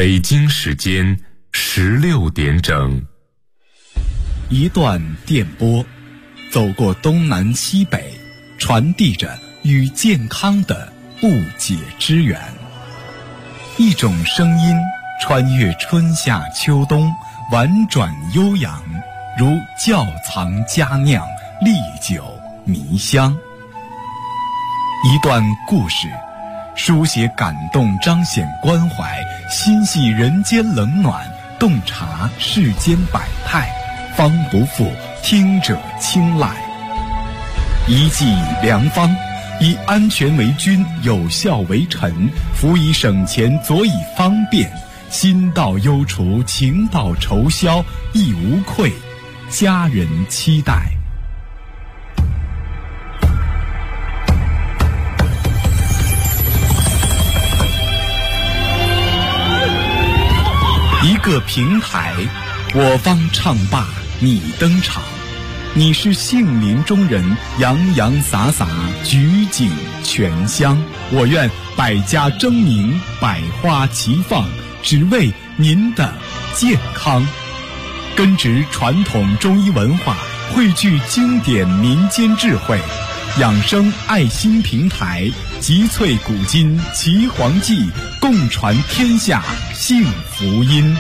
北京时间16点整。 一段电波，走过东南西北，传递着与健康的不解之缘。一种声音穿越春夏秋冬，婉转悠扬，如窖藏佳酿，历久弥香。一段故事，书写感动，彰显关怀，心系人间冷暖，洞察世间百态，方不负听者青睐。一剂良方，以安全为君，有效为臣，辅以省钱，佐以方便，心到忧除，情到愁消，亦无愧，家人期待。一个平台，我方唱罢你登场，你是杏林中人，洋洋洒洒，举景全香。我愿百家争鸣，百花齐放，只为您的健康。根植传统中医文化，汇聚经典民间智慧，养生爱心平台，集萃古今奇黄记，共传天下幸福音。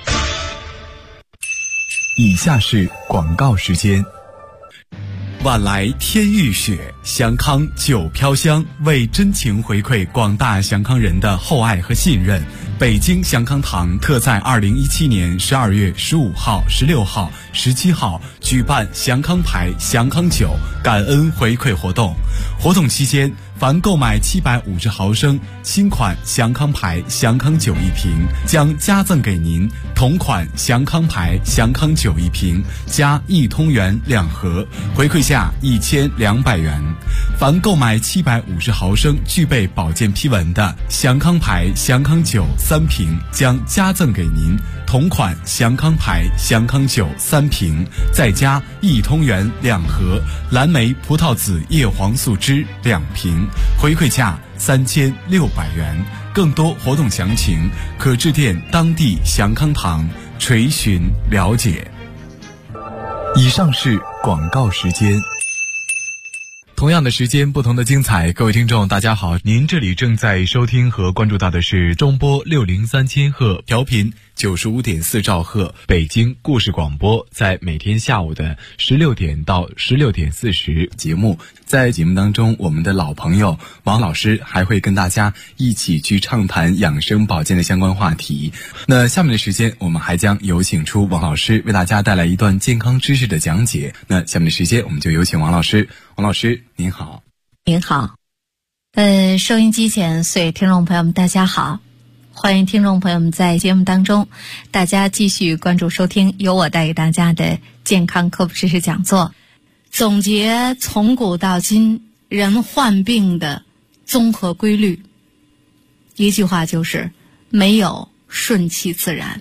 以下是广告时间。晚来天欲雪，祥康酒飘香。为真情回馈广大祥康人的厚爱和信任，北京祥康堂特在2017年12月15号、16号、17号举办祥康牌、祥康酒感恩回馈活动。活动期间，凡购买750毫升新款祥康牌、祥康酒一瓶，将加赠给您同款祥康牌、祥康酒一瓶加1通元2盒，回馈价1200元。凡购买750毫升具备保健批文的祥康牌、祥康酒3瓶，将加赠给您同款祥康牌、祥康酒3瓶，再加1通元2盒蓝莓葡萄籽叶黄素汁2瓶，回馈价3600元。更多活动详情可致电当地祥康堂垂询了解。以上是广告时间。同样的时间，不同的精彩。各位听众大家好，您这里正在收听和关注到的是中波603千赫调频95.4兆赫北京故事广播，在每天下午的16点到16点40节目。在节目当中，我们的老朋友王老师还会跟大家一起去畅谈养生保健的相关话题。那下面的时间，我们还将有请出王老师为大家带来一段健康知识的讲解。那下面的时间，我们就有请王老师。王老师您好。 您好。收音机前所有听众朋友们大家好，欢迎听众朋友们在节目当中大家继续关注收听由我带给大家的健康科普知识讲座，总结从古到今人患病的综合规律。一句话就是没有顺其自然。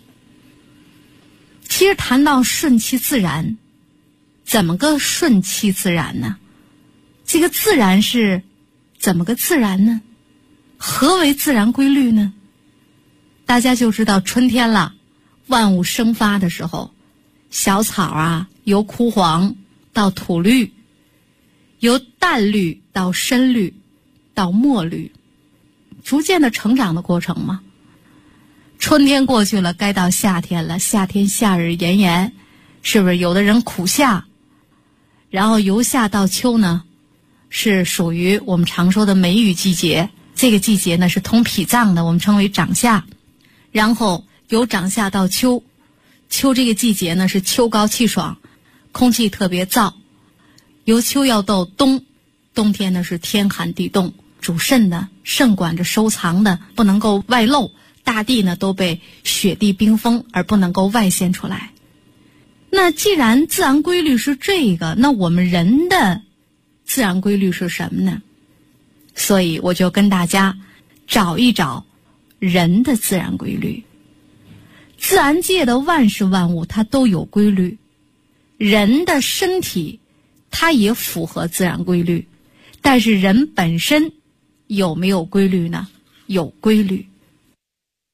其实谈到顺其自然，怎么个顺其自然呢？这个自然是怎么个自然呢？何为自然规律呢？大家就知道春天了，万物生发的时候，小草啊由枯黄到土绿，由淡绿到深绿到墨绿，逐渐的成长的过程嘛。春天过去了，该到夏天了，夏天夏日炎炎，是不是有的人苦夏？然后由夏到秋呢，是属于我们常说的梅雨季节，这个季节呢是通脾脏的，我们称为长夏。然后由长夏到秋，秋这个季节呢是秋高气爽，空气特别燥。由秋要到冬，冬天呢是天寒地冻，主肾的，肾管着收藏的，不能够外露，大地呢都被雪地冰封而不能够外显出来。那既然自然规律是这个，那我们人的自然规律是什么呢？所以我就跟大家找一找人的自然规律。自然界的万事万物它都有规律，人的身体它也符合自然规律，但是人本身有没有规律呢？有规律。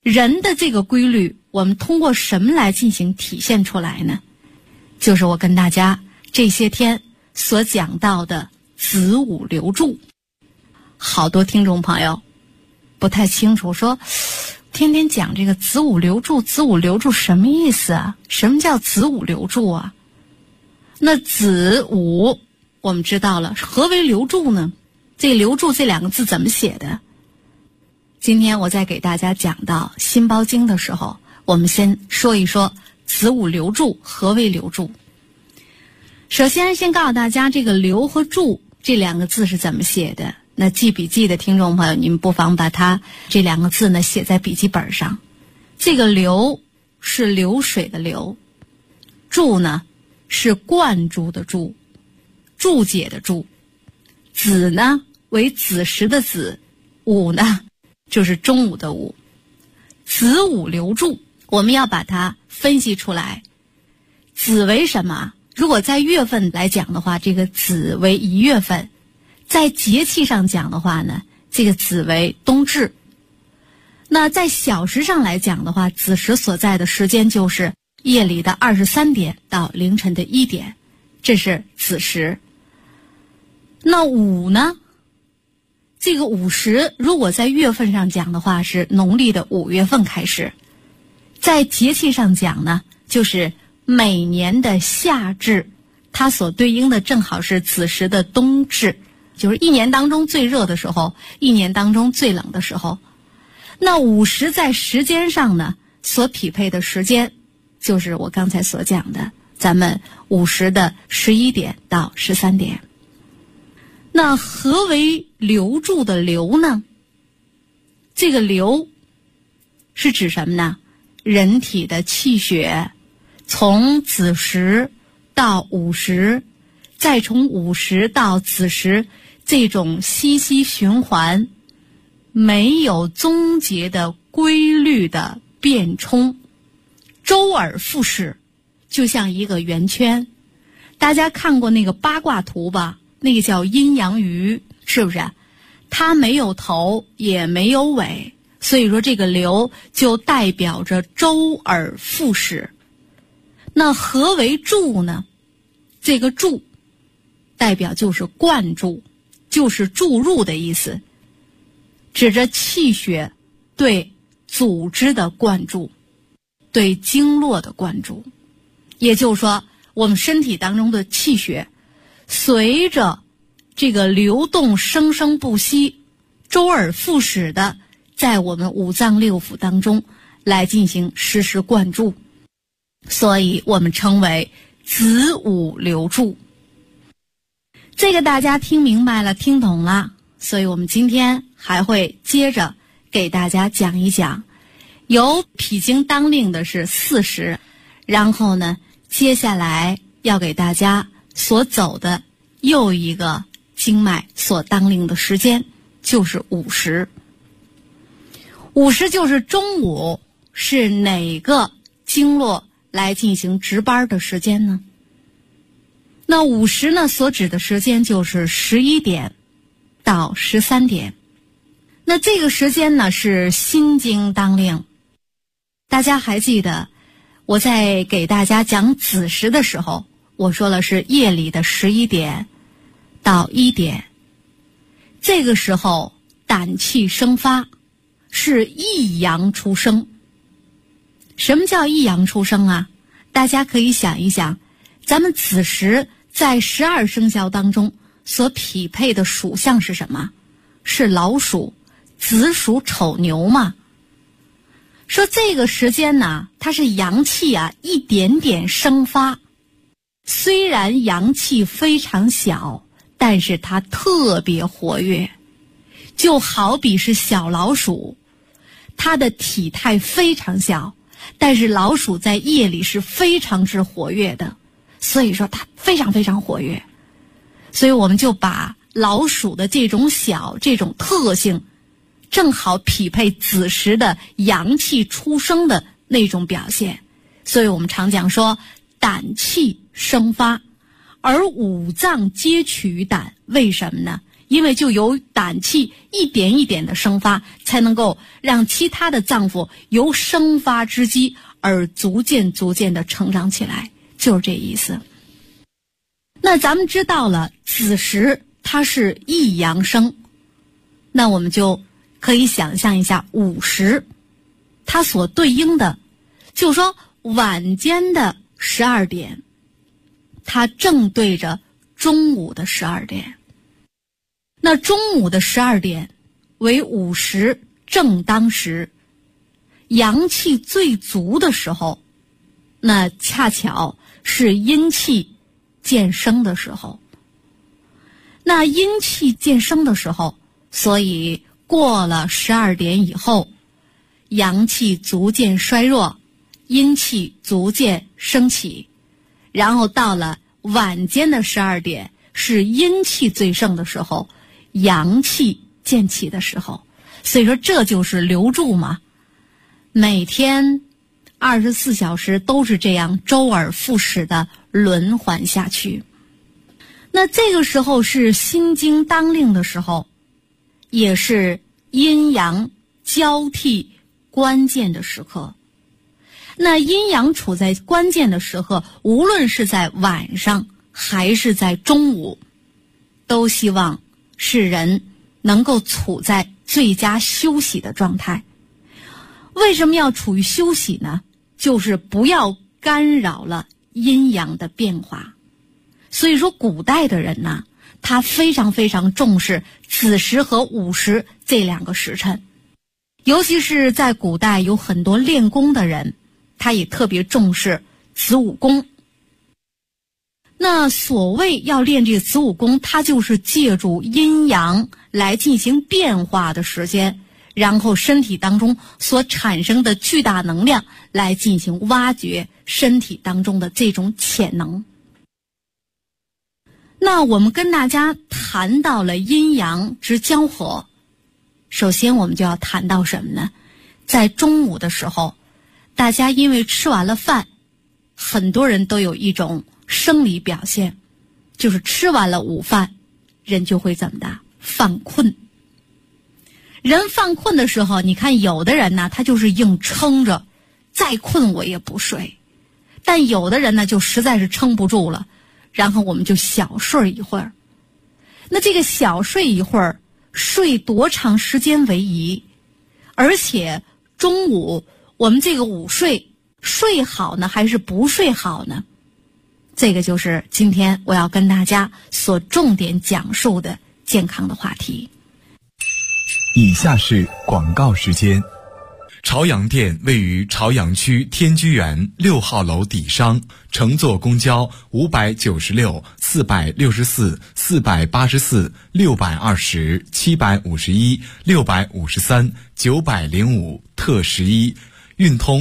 人的这个规律，我们通过什么来进行体现出来呢？就是我跟大家这些天所讲到的子午流注。好多听众朋友不太清楚，说天天讲这个子午流注，子午流注什么意思啊？什么叫子午流注啊？那子午我们知道了，何为流注呢？这流注这两个字怎么写的？今天我在给大家讲到心包经的时候，我们先说一说子午流注，何为流注。首先告诉大家这个流和注这两个字是怎么写的。那记笔记的听众朋友，你们不妨把它这两个字呢写在笔记本上。这个流是流水的流，注呢是灌注的注，注解的注。子呢为子时的子，午呢就是中午的午。子午流注我们要把它分析出来。子为什么？如果在月份来讲的话，这个子为1月份。在节气上讲的话呢，这个子为冬至。那在小时上来讲的话，子时所在的时间就是夜里的23点到凌晨的1点，这是子时。那午呢，这个午时如果在月份上讲的话，是农历的5月份开始。在节气上讲呢，就是每年的夏至，它所对应的正好是子时的冬至，就是一年当中最热的时候，一年当中最冷的时候。那午时在时间上呢，所匹配的时间就是我刚才所讲的咱们午时的11点到13点。那何为流注的流呢？这个流是指什么呢？人体的气血从子时到午时，再从午时到子时，这种息息循环，没有终结的规律的变冲，周而复始，就像一个圆圈。大家看过那个八卦图吧？那个叫阴阳鱼，是不是？它没有头也没有尾，所以说这个流就代表着周而复始。那何为注呢？这个注代表就是灌注，就是注入的意思，指着气血对组织的灌注，对经络的灌注。也就是说，我们身体当中的气血随着这个流动生生不息，周而复始的在我们五脏六腑当中来进行实时灌注，所以我们称为子午流注。这个大家听明白了，听懂了，所以我们今天还会接着给大家讲一讲。由脾经当令的是4时，然后呢，接下来要给大家所走的又一个经脉所当令的时间就是午时。午时就是中午，是哪个经络来进行值班的时间呢？那午时呢，所指的时间就是11点到13点。那这个时间呢，是心经当令。大家还记得我在给大家讲子时的时候，我说了是夜里的11点到1点。这个时候胆气生发，是一阳出生。什么叫一阳出生啊？大家可以想一想，咱们子时在12生肖当中所匹配的属相是什么？是老鼠，子鼠丑牛嘛。说这个时间呢，它是阳气啊一点点生发，虽然阳气非常小，但是它特别活跃。就好比是小老鼠，它的体态非常小，但是老鼠在夜里是非常之活跃的，所以说它非常非常活跃。所以我们就把老鼠的这种小这种特性正好匹配子时的阳气出生的那种表现。所以我们常讲说胆气生发，而五脏皆取于胆。为什么呢？ 因为就由胆气一点一点的生发，才能够让其他的脏腑由生发之机而逐渐的成长起来，就是这意思。那咱们知道了子时它是一阳生，那我们就可以想象一下午时它所对应的，就是说晚间的12点，它正对着中午的12点。那中午的12点为午时正当时，阳气最足的时候，那恰巧是阴气渐生的时候。那阴气渐生的时候，所以过了12点以后，阳气逐渐衰弱，阴气逐渐升起，然后到了晚间的12点，是阴气最盛的时候，阳气渐起的时候。所以说这就是流注嘛，每天24小时都是这样周而复始的轮环下去。那这个时候是心经当令的时候，也是阴阳交替关键的时刻。那阴阳处在关键的时刻，无论是在晚上还是在中午，都希望使人能够处在最佳休息的状态。为什么要处于休息呢？就是不要干扰了阴阳的变化。所以说古代的人呢，他非常重视子时和午时这2个时辰，尤其是在古代有很多练功的人，他也特别重视子午功。那所谓要练这个子午功，它就是借助阴阳来进行变化的时间，然后身体当中所产生的巨大能量来进行挖掘身体当中的这种潜能。那我们跟大家谈到了阴阳之交合，首先我们就要谈到什么呢？在中午的时候，大家因为吃完了饭，很多人都有一种生理表现，就是吃完了午饭，人就会怎么的？犯困。人犯困的时候，你看有的人呢，他就是硬撑着，再困我也不睡。但有的人呢，就实在是撑不住了，然后我们就小睡一会儿。那这个小睡一会儿，睡多长时间为宜？而且中午我们这个午睡睡好呢，还是不睡好呢？这个就是今天我要跟大家所重点讲述的健康的话题。 以下是广告时间。朝阳店位于朝阳区天居园6号楼底商，乘坐公交596、464、484、620、751、653、905特11。运通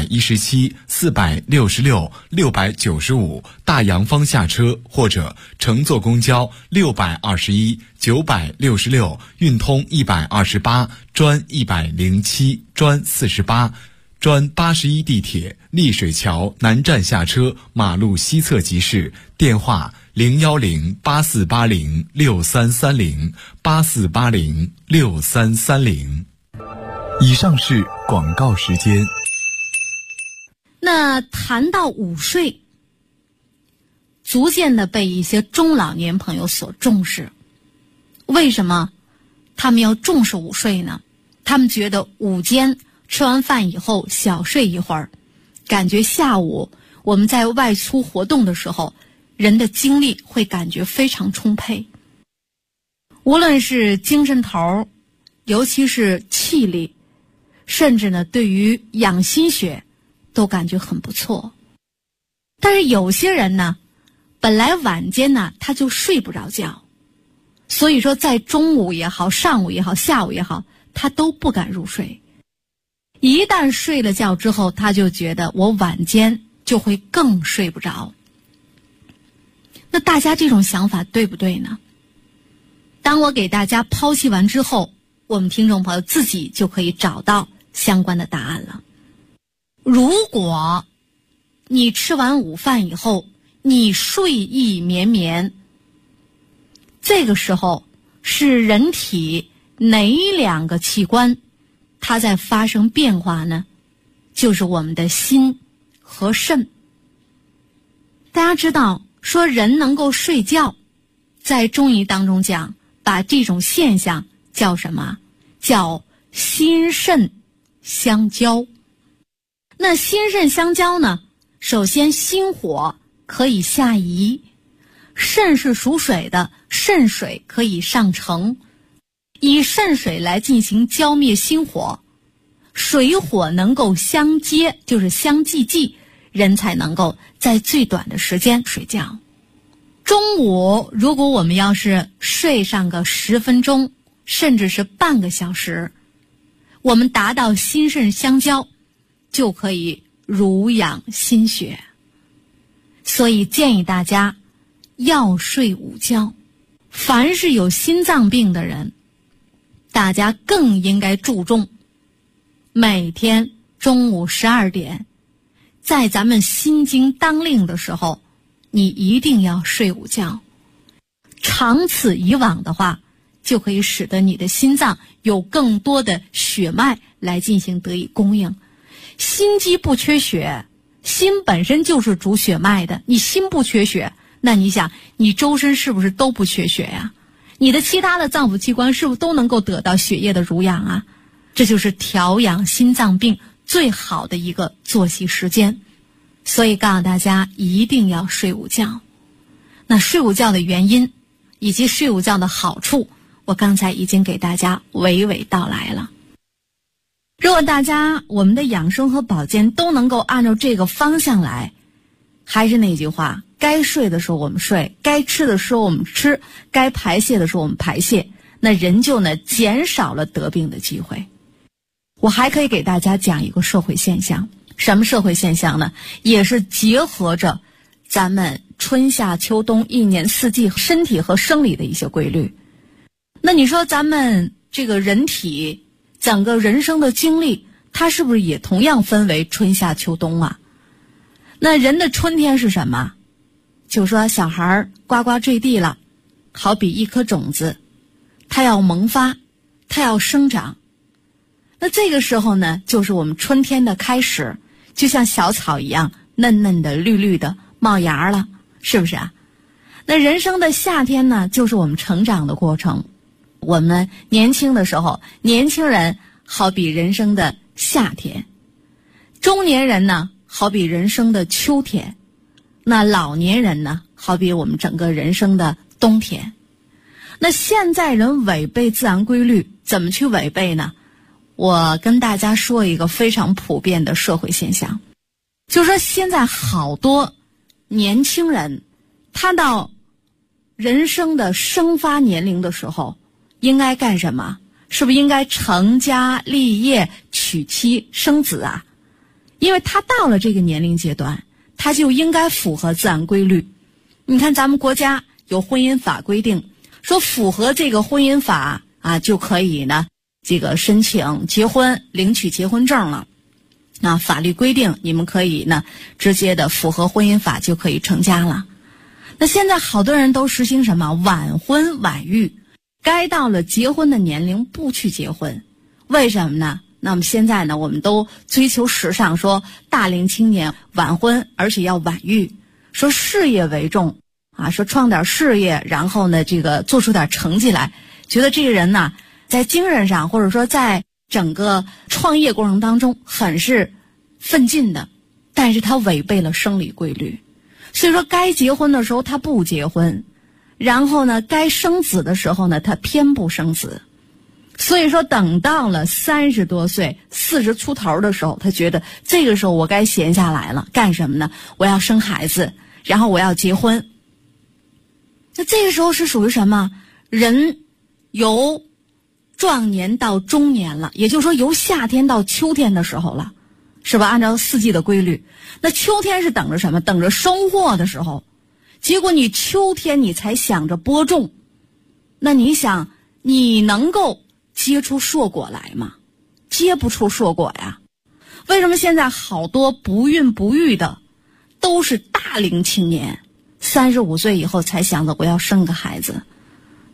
117、466、695大洋坊下车，或者乘坐公交621、966、运通128、专107、专48、专81地铁丽水桥南站下车，马路西侧即市。电话010-8480-6330 8480-6330。以上是广告时间。 那谈到午睡，逐渐的被一些中老年朋友所重视。为什么他们要重视午睡呢？他们觉得午间吃完饭以后小睡一会儿，感觉下午我们在外出活动的时候，人的精力会感觉非常充沛，无论是精神头，尤其是气力，甚至呢对于养心血都感觉很不错。但是有些人呢，本来晚间呢他就睡不着觉，所以说在中午也好，上午也好，下午也好，他都不敢入睡。一旦睡了觉之后，他就觉得我晚间就会更睡不着。那大家这种想法对不对呢？当我给大家剖析完之后，我们听众朋友自己就可以找到相关的答案了。如果你吃完午饭以后，你睡意绵绵，这个时候是人体哪两个器官它在发生变化呢？就是我们的心和肾。大家知道说人能够睡觉，在中医当中讲，把这种现象叫什么？叫心肾相交。那心肾相交呢，首先心火可以下移，肾是属水的，肾水可以上承，以肾水来进行浇灭心火，水火能够相接，就是相济，人才能够在最短的时间睡觉。中午如果我们要是睡上个10分钟，甚至是半个小时，我们达到心肾相交，就可以濡养心血。所以建议大家要睡午觉。凡是有心脏病的人，大家更应该注重每天中午12点，在咱们心经当令的时候，你一定要睡午觉。长此以往的话，就可以使得你的心脏有更多的血脉来进行得以供应。心肌不缺血，心本身就是主血脉的，你心不缺血，那你想你周身是不是都不缺血呀？你的其他的脏腑器官是不是都能够得到血液的濡养啊？这就是调养心脏病最好的一个作息时间。所以告诉大家一定要睡午觉。那睡午觉的原因以及睡午觉的好处，我刚才已经给大家娓娓道来了。如果大家我们的养生和保健都能够按照这个方向来，还是那句话，该睡的时候我们睡，该吃的时候我们吃，该排泄的时候我们排泄，那人就减少了得病的机会。我还可以给大家讲一个社会现象。什么社会现象呢？也是结合着咱们春夏秋冬一年四季身体和生理的一些规律。那你说咱们这个人体整个人生的经历，它是不是也同样分为春夏秋冬啊？那人的春天是什么？就说小孩呱呱坠地了，好比一颗种子，它要萌发，它要生长。那这个时候呢，就是我们春天的开始，就像小草一样嫩嫩的绿绿的冒芽了，是不是啊？那人生的夏天呢，就是我们成长的过程。我们年轻的时候，年轻人好比人生的夏天，中年人呢好比人生的秋天，那老年人呢好比我们整个人生的冬天。那现在人违背自然规律，怎么去违背呢？我跟大家说一个非常普遍的社会现象，就是说现在好多年轻人，他到人生的生发年龄的时候，应该干什么？是不是应该成家立业、娶妻生子啊？因为他到了这个年龄阶段，他就应该符合自然规律。你看咱们国家有婚姻法规定，说符合这个婚姻法啊，就可以呢这个申请结婚，领取结婚证了。那法律规定你们可以呢直接的符合婚姻法就可以成家了。那现在好多人都实行什么？晚婚晚育，该到了结婚的年龄不去结婚。为什么呢？那么现在呢，我们都追求时尚，说大龄青年晚婚，而且要晚育，说事业为重啊，说创点事业，然后呢这个做出点成绩来，觉得这个人呢在精神上或者说在整个创业过程当中很是奋进的，但是他违背了生理规律。所以说该结婚的时候他不结婚，然后呢该生子的时候呢他偏不生子。所以说等到了30多岁40出头的时候，他觉得这个时候我该闲下来了，干什么呢？我要生孩子，然后我要结婚。那这个时候是属于什么？人由壮年到中年了，也就是说由夏天到秋天的时候了，是吧？按照四季的规律，那秋天是等着什么？等着收获的时候。结果你秋天你才想着播种，那你想你能够结出硕果来吗？结不出硕果呀。为什么现在好多不孕不育的都是大龄青年，35岁以后才想着我要生个孩子？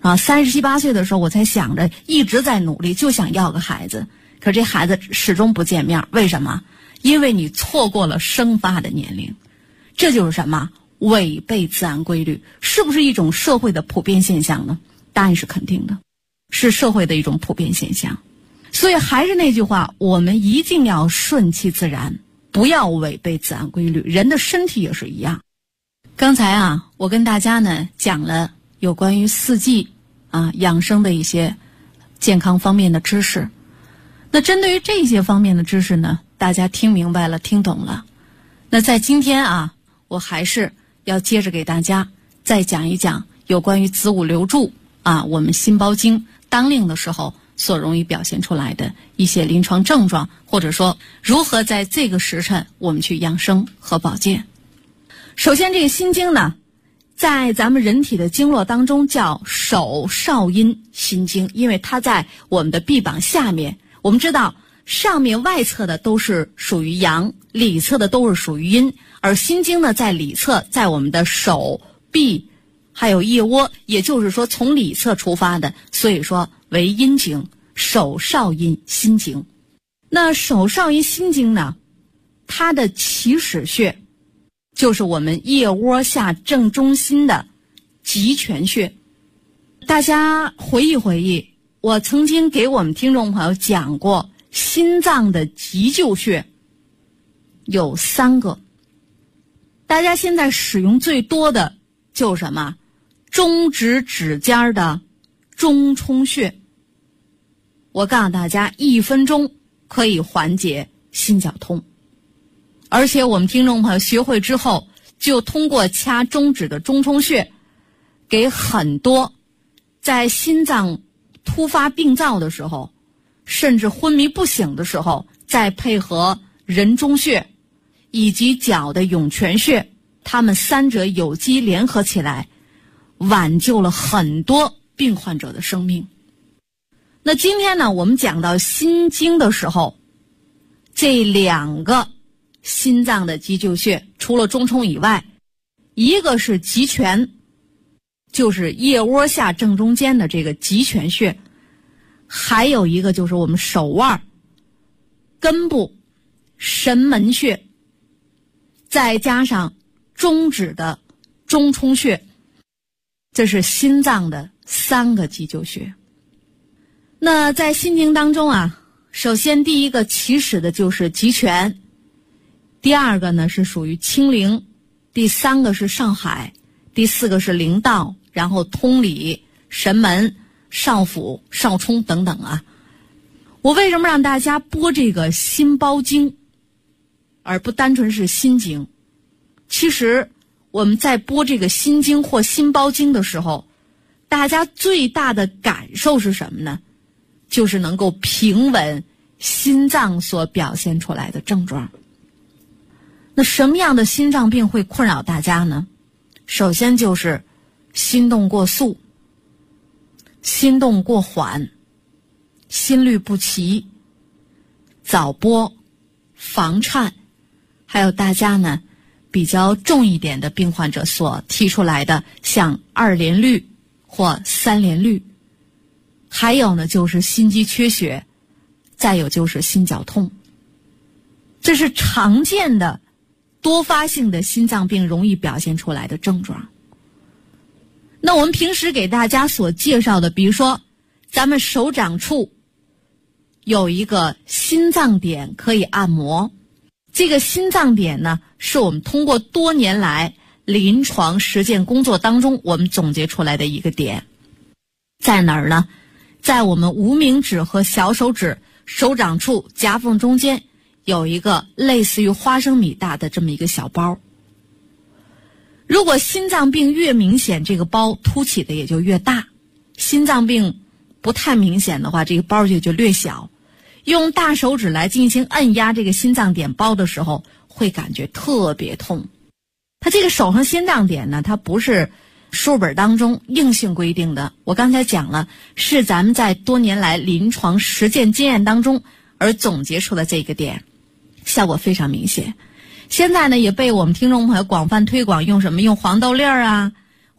37、38岁的时候，我才想着一直在努力，就想要个孩子，可这孩子始终不见面，为什么？因为你错过了生发的年龄。这就是什么？违背自然规律。是不是一种社会的普遍现象呢？答案是肯定的，是社会的一种普遍现象。所以还是那句话，我们一定要顺其自然，不要违背自然规律。人的身体也是一样。刚才我跟大家呢讲了有关于四季养生的一些健康方面的知识。那针对于这些方面的知识呢，大家听明白了，听懂了。那在今天我还是要接着给大家再讲一讲有关于子午流注我们心包经当令的时候所容易表现出来的一些临床症状，或者说如何在这个时辰我们去养生和保健。首先，这个心经呢，在咱们人体的经络当中叫手少阴心经，因为它在我们的臂膀下面。我们知道上面外侧的都是属于阳，里侧的都是属于阴，而心经呢在里侧，在我们的手臂还有腋窝，也就是说从里侧出发的，所以说为阴经，手少阴心经。那手少阴心经呢，它的起始穴就是我们腋窝下正中心的极泉穴。大家回忆回忆，我曾经给我们听众朋友讲过，心脏的急救穴有3个，大家现在使用最多的就是什么？中指指尖的中冲穴。我告诉大家，1分钟可以缓解心绞痛。而且我们听众朋友学会之后，就通过掐中指的中冲穴，给很多在心脏突发病灶的时候，甚至昏迷不醒的时候，再配合人中穴以及脚的涌泉穴，他们3者有机联合起来，挽救了很多病患者的生命。那今天呢，我们讲到心经的时候，这2个心脏的急救穴，除了中冲以外，一个是极泉，就是腋窝下正中间的这个极泉穴，还有一个就是我们手腕根部神门穴，再加上中指的中冲穴，这是心脏的3个急救穴。那在心经当中首先第一个起始的就是极泉，第2个呢是属于清陵，第3个是上海，第4个是灵道，然后通里、神门、少府、少冲等等我为什么让大家播这个心包经，而不单纯是心经？其实我们在播这个心经或心包经的时候，大家最大的感受是什么呢？就是能够平稳心脏所表现出来的症状。那什么样的心脏病会困扰大家呢？首先就是心动过速、心动过缓、心律不齐、早搏、房颤，还有大家呢比较重一点的病患者所提出来的像2联律或3联律，还有呢就是心肌缺血，再有就是心绞痛。这是常见的多发性的心脏病容易表现出来的症状。那我们平时给大家所介绍的，比如说咱们手掌处有一个心脏点可以按摩，这个心脏点呢是我们通过多年来临床实践工作当中我们总结出来的一个点。在哪儿呢？在我们无名指和小手指手掌处夹缝中间有一个类似于花生米大的这么一个小包。如果心脏病越明显，这个包凸起的也就越大；心脏病不太明显的话，这个包就略小。用大手指来进行按压这个心脏点包的时候，会感觉特别痛。它这个手上心脏点呢，它不是书本当中硬性规定的，我刚才讲了，是咱们在多年来临床实践经验当中而总结出的这个点，效果非常明显。现在呢也被我们听众朋友广泛推广，用什么？用黄豆粒儿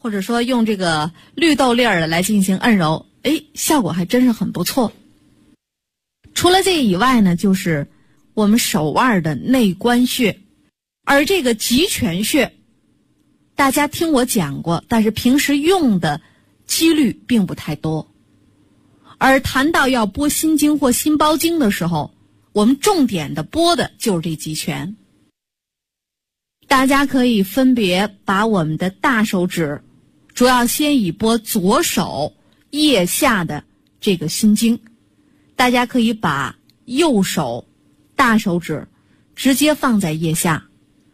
或者说用这个绿豆粒儿来进行按揉，效果还真是很不错。除了这个以外呢，就是我们手腕的内关穴，而这个极泉穴大家听我讲过，但是平时用的几率并不太多。而谈到要拨心经或心包经的时候，我们重点的拨的就是这极泉。大家可以分别把我们的大手指，主要先以拨左手腋下的这个心经，大家可以把右手大手指直接放在腋下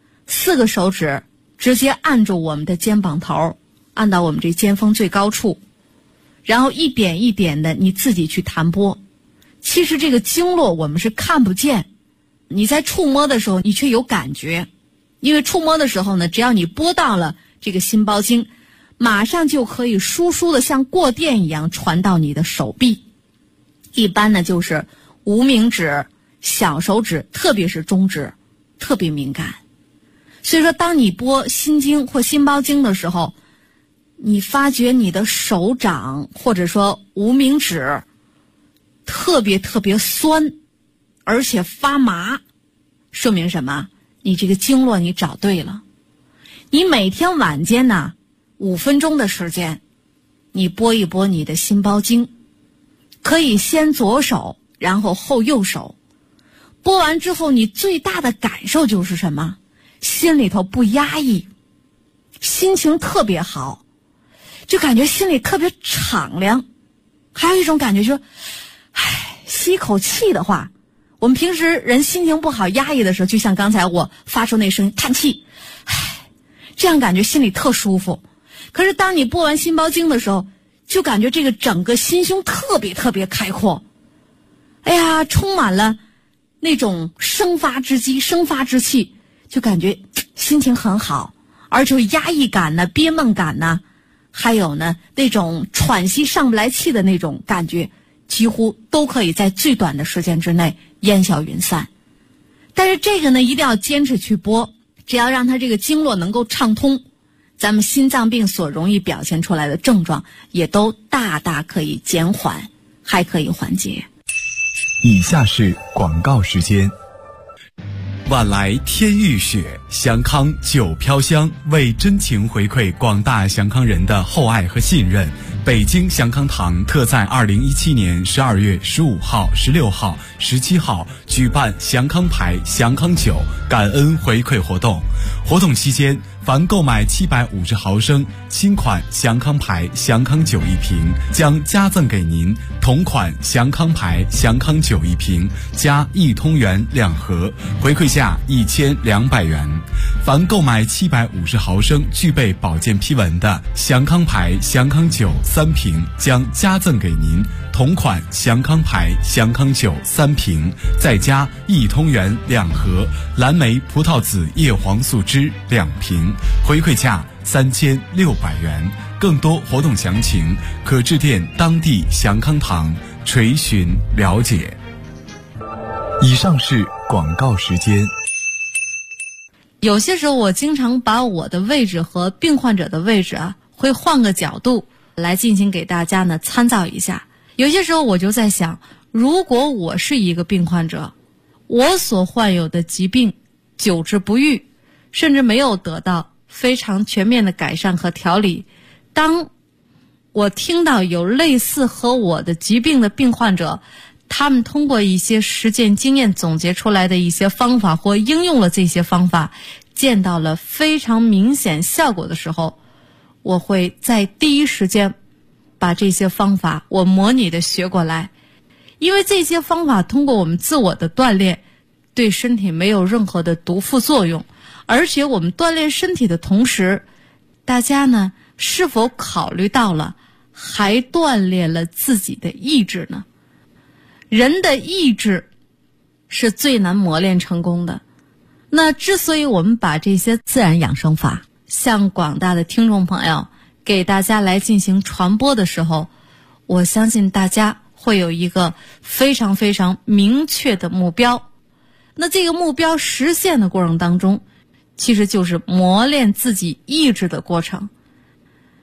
，4个手指直接按住我们的肩膀头，按到我们这肩峰最高处，然后一点一点的你自己去弹拨。其实这个经络我们是看不见，你在触摸的时候你却有感觉，因为触摸的时候呢，只要你拨到了这个心包经，马上就可以疏疏的像过电一样传到你的手臂。一般呢就是无名指、小手指，特别是中指特别敏感。所以说当你拨心经或心包经的时候，你发觉你的手掌或者说无名指特别特别酸，而且发麻，说明什么？你这个经络你找对了。你每天晚间呢5分钟的时间，你拨一拨你的心包经，可以先左手然后后右手。拨完之后，你最大的感受就是什么？心里头不压抑，心情特别好，就感觉心里特别敞亮。还有一种感觉就是吸一口气的话，我们平时人心情不好压抑的时候，就像刚才我发出那声音叹气，这样感觉心里特舒服。可是当你拨完心包经的时候，就感觉这个整个心胸特别特别开阔，充满了那种生发之机、生发之气，就感觉心情很好。而且压抑感呢、憋闷感呢，还有呢那种喘息上不来气的那种感觉，几乎都可以在最短的时间之内烟消云散。但是这个呢一定要坚持去拨，只要让它这个经络能够畅通，咱们心脏病所容易表现出来的症状也都大大可以减缓，还可以缓解。 以下是广告时间。晚来天欲雪，祥康久飘香为真情回馈广大祥康人的厚爱和信任，北京祥康堂特在2017年12月15号、16号、17号举办祥康牌、祥康酒感恩回馈活动。活动期间，凡购买750毫升新款祥康牌、祥康酒1瓶，将加赠给您同款祥康牌、祥康酒1瓶加1通元2盒，回馈价1200元。凡购买750毫升具备保健批文的祥康牌、祥康酒3瓶，将加赠给您同款祥康牌、祥康酒3瓶，再加1通元2盒蓝莓葡萄籽叶黄素汁2瓶，回馈价3600元。更多活动详情可致电当地祥康堂垂询了解。以上是广告时间。 有些时候我经常把我的位置和病患者的位置会换个角度来进行给大家呢参照一下。有些时候我就在想，如果我是一个病患者，我所患有的疾病久治不愈，甚至没有得到非常全面的改善和调理，当我听到有类似和我的疾病的病患者，他们通过一些实践经验总结出来的一些方法，或应用了这些方法，见到了非常明显效果的时候，我会在第一时间把这些方法我模拟的学过来。因为这些方法通过我们自我的锻炼，对身体没有任何的毒副作用，而且我们锻炼身体的同时，大家呢是否考虑到了还锻炼了自己的意志呢？人的意志是最难磨练成功的。那之所以我们把这些自然养生法向广大的听众朋友给大家来进行传播的时候，我相信大家会有一个非常非常明确的目标。那这个目标实现的过程当中，其实就是磨练自己意志的过程。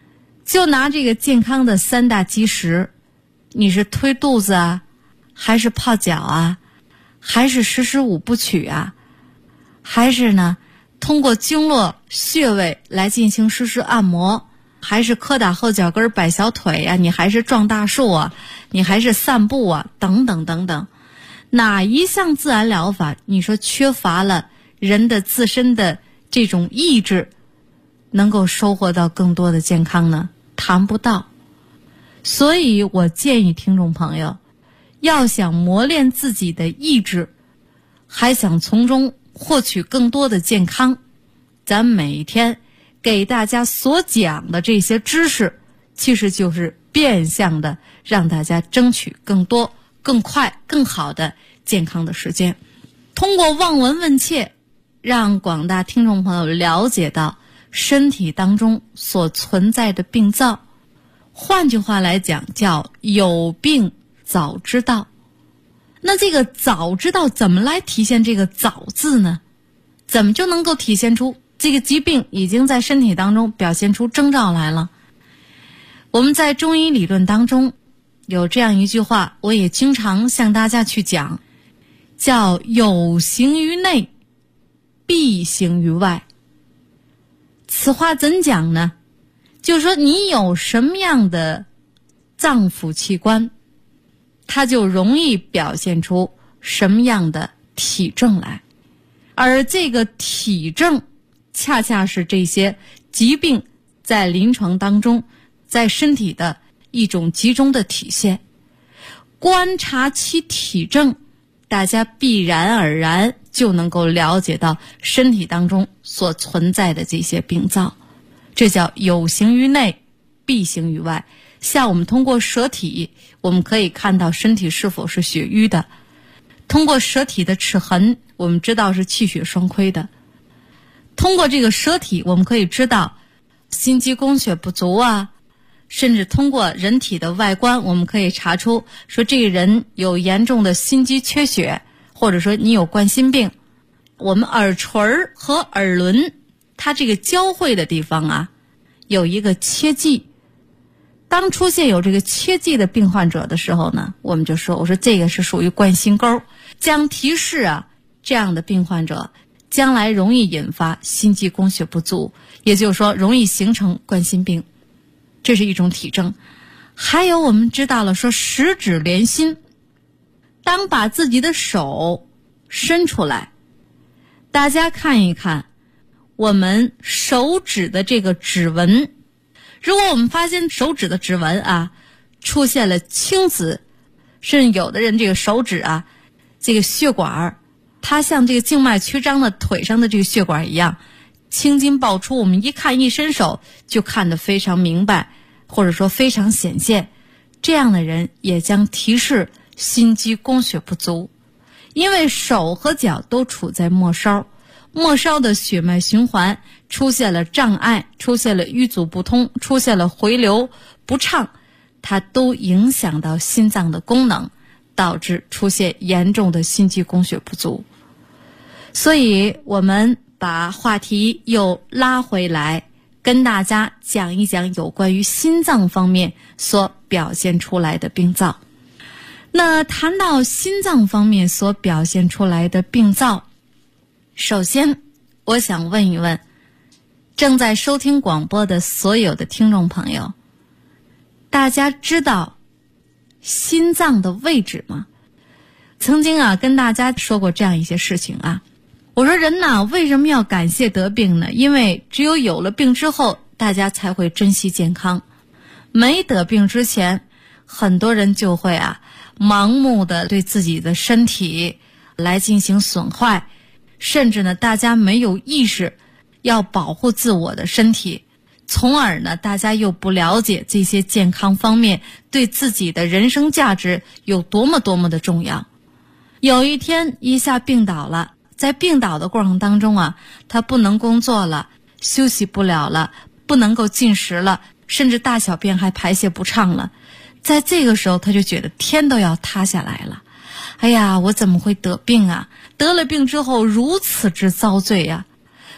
就拿这个健康的3大基石，你是推肚子啊，还是泡脚啊，还是时时5部曲啊，还是呢通过经络穴位来进行实时按摩，还是磕打后脚跟摆小腿啊，你还是撞大树啊，你还是散步啊，等等等等，哪一项自然疗法你说缺乏了人的自身的这种意志，能够收获到更多的健康呢？谈不到。所以我建议听众朋友，要想磨练自己的意志，还想从中获取更多的健康，咱每一天给大家所讲的这些知识，其实就是变相的让大家争取更多、更快、更好的健康的时间。通过望闻问切，让广大听众朋友了解到身体当中所存在的病灶，换句话来讲叫有病早知道。那这个早知道怎么来体现这个早字呢？怎么就能够体现出这个疾病已经在身体当中表现出征兆来了？我们在中医理论当中有这样一句话，我也经常向大家去讲，叫有形于内，必形于外。此话怎讲呢？就是说你有什么样的脏腑器官，它就容易表现出什么样的体症来，而这个体症恰恰是这些疾病在临床当中在身体的一种集中的体现。观察其体症，大家必然而然就能够了解到身体当中所存在的这些病灶，这叫有形于内，必形于外。像我们通过舌体，我们可以看到身体是否是血瘀的；通过舌体的齿痕，我们知道是气血双亏的；通过这个舌体，我们可以知道心肌供血不足啊，甚至通过人体的外观，我们可以查出说这个人有严重的心肌缺血，或者说你有冠心病。我们耳垂和耳轮它这个交汇的地方啊，有一个切迹。当出现有这个切迹的病患者的时候呢，我们就说，我说这个是属于冠心沟，将提示啊，这样的病患者将来容易引发心肌供血不足，也就是说容易形成冠心病，这是一种体征。还有我们知道了说十指连心，当把自己的手伸出来，大家看一看我们手指的这个指纹，如果我们发现手指的指纹啊出现了青紫，甚至有的人这个手指啊，这个血管它像这个静脉曲张的腿上的这个血管一样青筋爆出，我们一看一伸手就看得非常明白，或者说非常显现，这样的人也将提示心肌供血不足。因为手和脚都处在末梢，末梢的血脉循环出现了障碍，出现了淤阻不通，出现了回流不畅，它都影响到心脏的功能，导致出现严重的心肌供血不足。所以我们把话题又拉回来，跟大家讲一讲有关于心脏方面所表现出来的病灶。那谈到心脏方面所表现出来的病灶，首先我想问一问正在收听广播的所有的听众朋友，大家知道心脏的位置吗？曾经啊跟大家说过这样一些事情啊，我说人呐为什么要感谢得病呢？因为只有有了病之后，大家才会珍惜健康。没得病之前，很多人就会啊盲目的对自己的身体来进行损坏，甚至呢大家没有意识要保护自我的身体，从而呢大家又不了解这些健康方面对自己的人生价值有多么多么的重要。有一天一下病倒了，在病倒的过程当中啊，他不能工作了，休息不了了，不能够进食了，甚至大小便还排泄不畅了。在这个时候他就觉得天都要塌下来了，哎呀，我怎么会得病啊？得了病之后如此之遭罪啊！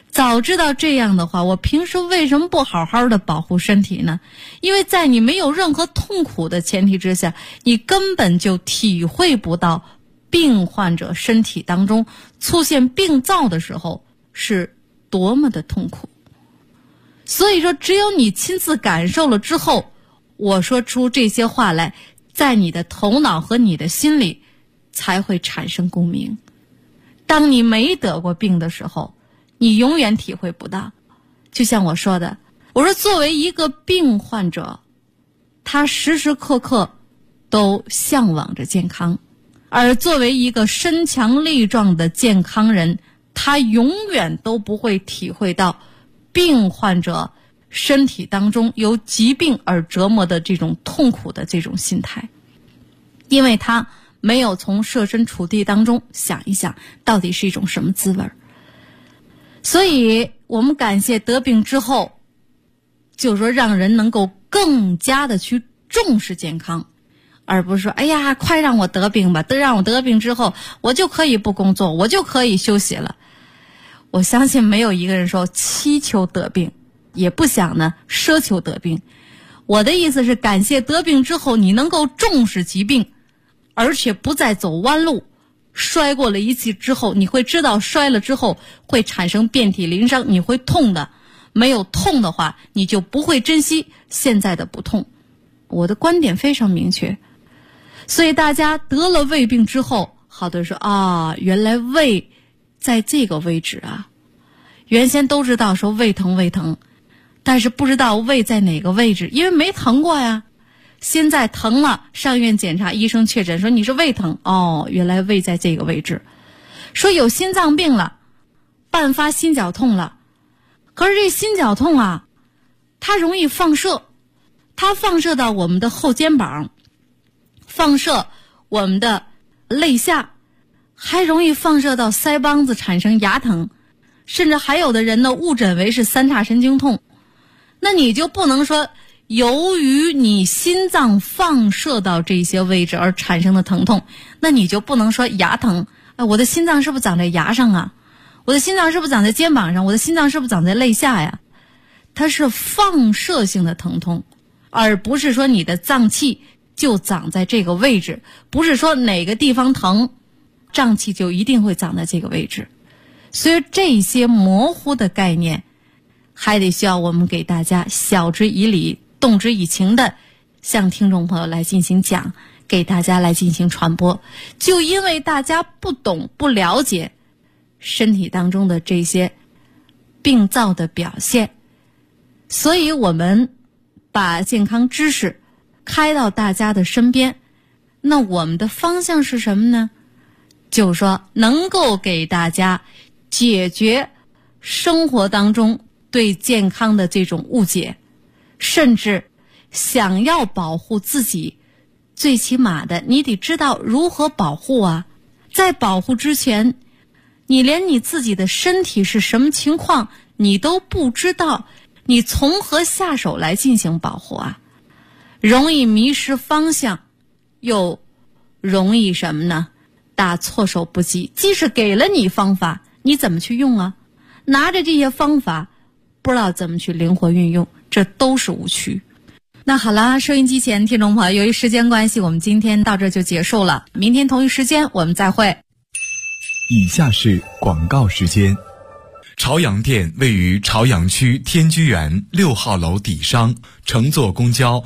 早知道这样的话，我平时为什么不好好的保护身体呢？因为在你没有任何痛苦的前提之下，你根本就体会不到病患者身体当中出现病灶的时候是多么的痛苦。所以说，只有你亲自感受了之后，我说出这些话来，在你的头脑和你的心里才会产生共鸣。当你没得过病的时候，你永远体会不到。就像我说的，我说作为一个病患者，他时时刻刻都向往着健康，而作为一个身强力壮的健康人，他永远都不会体会到病患者身体当中由疾病而折磨的这种痛苦的这种心态，因为他没有从设身处地当中想一想到底是一种什么滋味。所以我们感谢得病之后，就是说让人能够更加的去重视健康，而不是说哎呀快让我得病吧，让我得病之后我就可以不工作，我就可以休息了。我相信没有一个人说祈求得病，也不想呢奢求得病。我的意思是感谢得病之后你能够重视疾病，而且不再走弯路。摔过了一次之后，你会知道摔了之后会产生遍体鳞伤，你会痛的。没有痛的话，你就不会珍惜现在的不痛。我的观点非常明确。所以大家得了胃病之后，好多人说啊，原来胃在这个位置啊。原先都知道说胃疼，但是不知道胃在哪个位置，因为没疼过呀。现在疼了，上医院检查，医生确诊说你是胃疼，哦，原来胃在这个位置。说有心脏病了，伴发心绞痛了。可是这心绞痛啊，它容易放射，它放射到我们的后肩膀，放射我们的肋下，还容易放射到腮帮子产生牙疼，甚至还有的人呢误诊为是三叉神经痛。那你就不能说由于你心脏放射到这些位置而产生的疼痛，那你就不能说牙疼，我的心脏是不是长在牙上啊？我的心脏是不是长在肩膀上？我的心脏是不是长在肋下呀？它是放射性的疼痛，而不是说你的脏器就长在这个位置，不是说哪个地方疼，脏器就一定会长在这个位置。所以这些模糊的概念还得需要我们给大家晓之以理，动之以情的向听众朋友来进行讲，给大家来进行传播。就因为大家不懂不了解身体当中的这些病灶的表现，所以我们把健康知识开到大家的身边。那我们的方向是什么呢？就是说能够给大家解决生活当中对健康的这种误解，甚至想要保护自己，最起码的你得知道如何保护啊。在保护之前，你连你自己的身体是什么情况你都不知道，你从何下手来进行保护啊？容易迷失方向，又容易什么呢？打措手不及。即使给了你方法，你怎么去用啊？拿着这些方法不知道怎么去灵活运用，这都是误区。那好啦，收音机前听众朋友，由于时间关系，我们今天到这就结束了。明天同一时间我们再会。 以下是广告时间。朝阳店位于朝阳区天居园6号楼底商，乘坐公交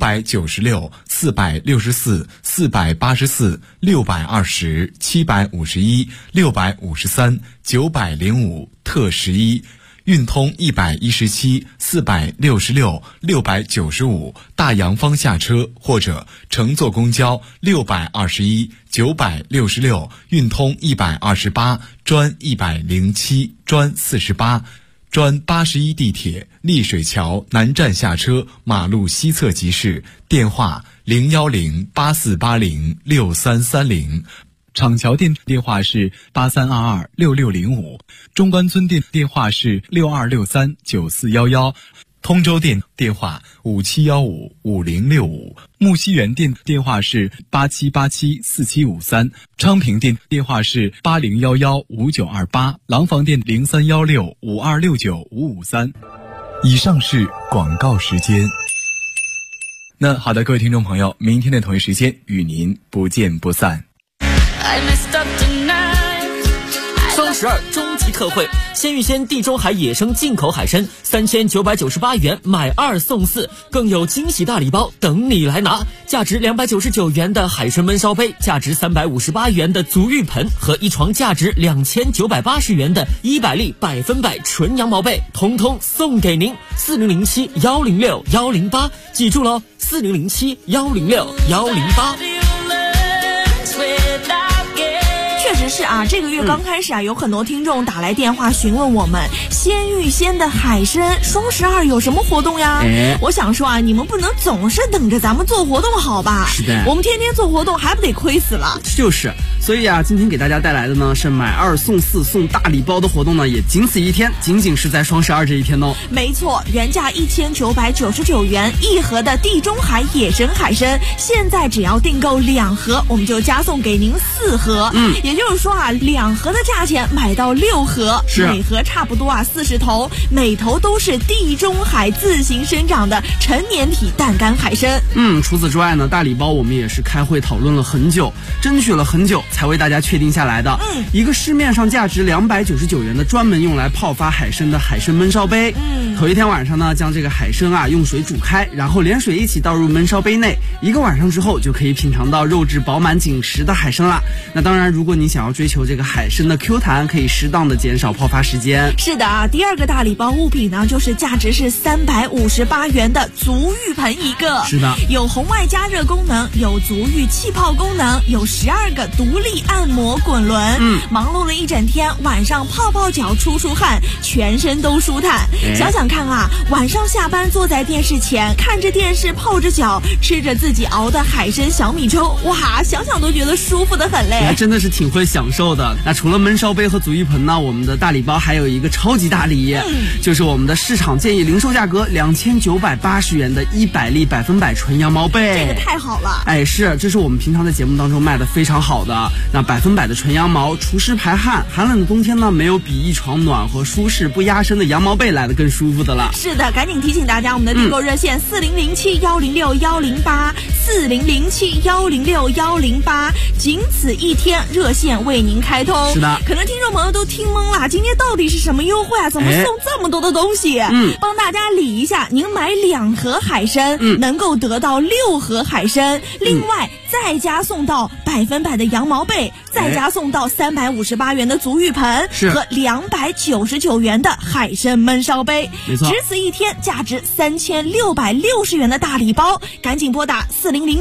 596、464、484、620、751、653、905特11。运通117、466、695大洋方下车，或者乘坐公交621、966、运通128、专107、专48、专81地铁丽水桥南站下车，马路西侧即是。电话01084806330。厂桥店电话是83226605，中关村店电话是62639411。 通州店电话57155065，木樨园店电话是87874753，昌平店电话是80115928，廊坊店031652695553。以上是广告时间。那好的，各位听众朋友，明天的同一时间与您不见不散。 双12终极特惠，鲜芋仙地中海野生进口海参3998元买2送4，更有惊喜大礼包等你来拿，价值299元的海参焖烧杯，价值358元的足浴盆和一床价值2980元的100粒100%纯羊毛被，通通送给您。4007106108，记住喽，4007106108。 确实是啊，这个月刚开始啊，有很多听众打来电话询问我们鲜芋仙的海参双12有什么活动呀？我想说啊，你们不能总是等着咱们做活动好吧？ 是的， 我们天天做活动还不得亏死了？ 就是，所以啊，今天给大家带来的呢是买2送4送大礼包的活动呢，也仅此一天，仅仅是在双12这一天哦。 没错，原价1999元1盒的地中海野生海参，现在只要订购2盒，我们就加送给您4盒。也就是说啊，2盒的价钱买到6盒，每盒差不多啊40头，每头都是地中海自行生长的成年体淡干海参。 除此之外呢，大礼包我们也是开会讨论了很久，争取了很久才为大家确定下来的。一个市面上价值299元的专门用来泡发海参的海参焖烧杯。头一天晚上呢，将这个海参啊用水煮开，然后连水一起倒入焖烧杯内，1个晚上之后就可以品尝到肉质饱满紧实的海参啦。那当然，如果你想要追求这个海参的 Q 弹，可以适当的减少泡发时间。 是的啊，第2个大礼包物品呢，就是价值是358元的足浴盆1个。 是的， 有红外加热功能，有足浴气泡功能，有12个独立按摩滚轮。忙碌了一整天，晚上泡泡脚出汗，全身都舒坦。想想看啊，晚上下班坐在电视前，看着电视泡着脚，吃着自己熬的海参小米粥，哇，想想都觉得舒服得很嘞。 还真的是挺会享受的。那除了焖烧杯和足浴盆呢，我们的大礼包还有一个超级大礼，就是我们的市场建议零售价格2980元的100粒100%纯羊毛被。 这个太好了。 是，这是我们平常在节目当中卖的非常好的。那100%的纯羊毛，除湿排汗，寒冷的冬天呢，没有比一床暖和舒适不压身的羊毛被来的更舒服的了。 是的，赶紧提醒大家，我们的订购热线4007106108，4007106108，仅此一天，热线为您开通。 是的， 可能听众朋友都听懵了，今天到底是什么优惠啊？怎么送这么多的东西？帮大家理一下，您买2盒海参，能够得到6盒海参，另外再加送到100%的羊毛被，再加送到358元的足浴盆和299元的海参焖烧杯。 没错， 只此一天，价值3660元的大礼包，赶紧拨打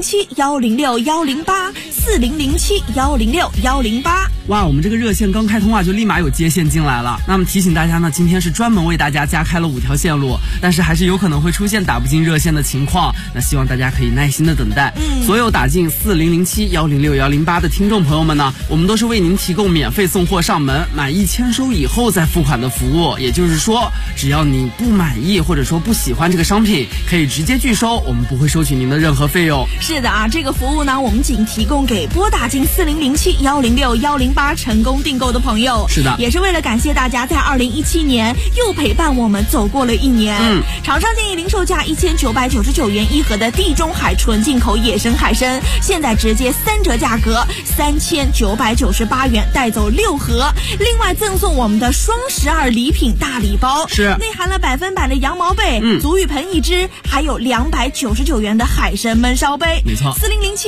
4007106108，4007106108。 哇，我们这个热线刚开通啊，就立马有接线进来了。那么提醒大家呢，今天是专门为大家加开了5条线路，但是还是有可能会出现打不进热线的情况，那希望大家可以耐心的等待。所有打进4007106108的听众朋友们呢，我们都是为您提供免费送货上门，满意签收以后再付款的服务。也就是说，只要你不满意或者说不喜欢这个商品，可以直接拒收，我们不会收取您的任何费用。 是的啊，这个服务呢，我们仅提供给拨打进4007106108成功订购的朋友。 是的， 也是为了感谢大家在2017年又陪伴我们走过了1年。厂商建议零售价1999元1盒的地中海纯进口野生海参，现在直接3折价格，3998元带走6盒，另外赠送我们的双12礼品大礼包， 是内含了100%的羊毛被、足浴盆1只，还有299元的海参焖烧杯。 没错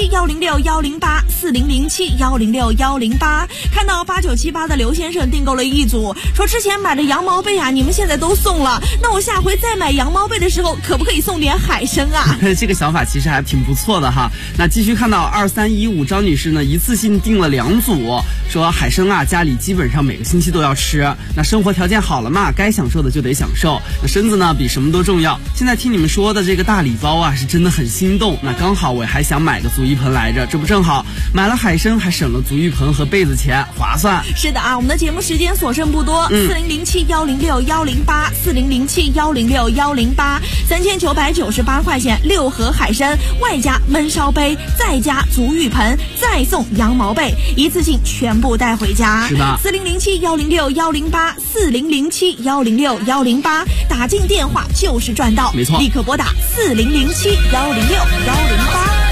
，4007106108，4007106108。看到8978的刘先生订购了1组，说之前买的羊毛被啊，你们现在都送了，那我下回再买羊毛被的时候，可不可以送点海参啊？ 这个想法其实还挺不错的哈。那继续看到2315张女士呢，一次性订了2组，说海参啊，家里基本上每个星期都要吃，那生活条件好了嘛，该享受的就得享受，那身子呢比什么都重要。现在听你们说的这个大礼包啊，是真的很心动。那刚好我还想买个足浴盆来着，这不正好买了海参还省了足浴盆和被子钱。 钱，划算。 是的啊，我们的节目时间所剩不多，4007-106-108，4007-106-108，3998块钱，6盒海参，外加焖烧杯，再加足浴盆，再送羊毛被，一次性全部带回家。 是的 ，4007-106-108，4007-106-108，打进电话就是赚到， 没错， 立刻拨打4007-106-108。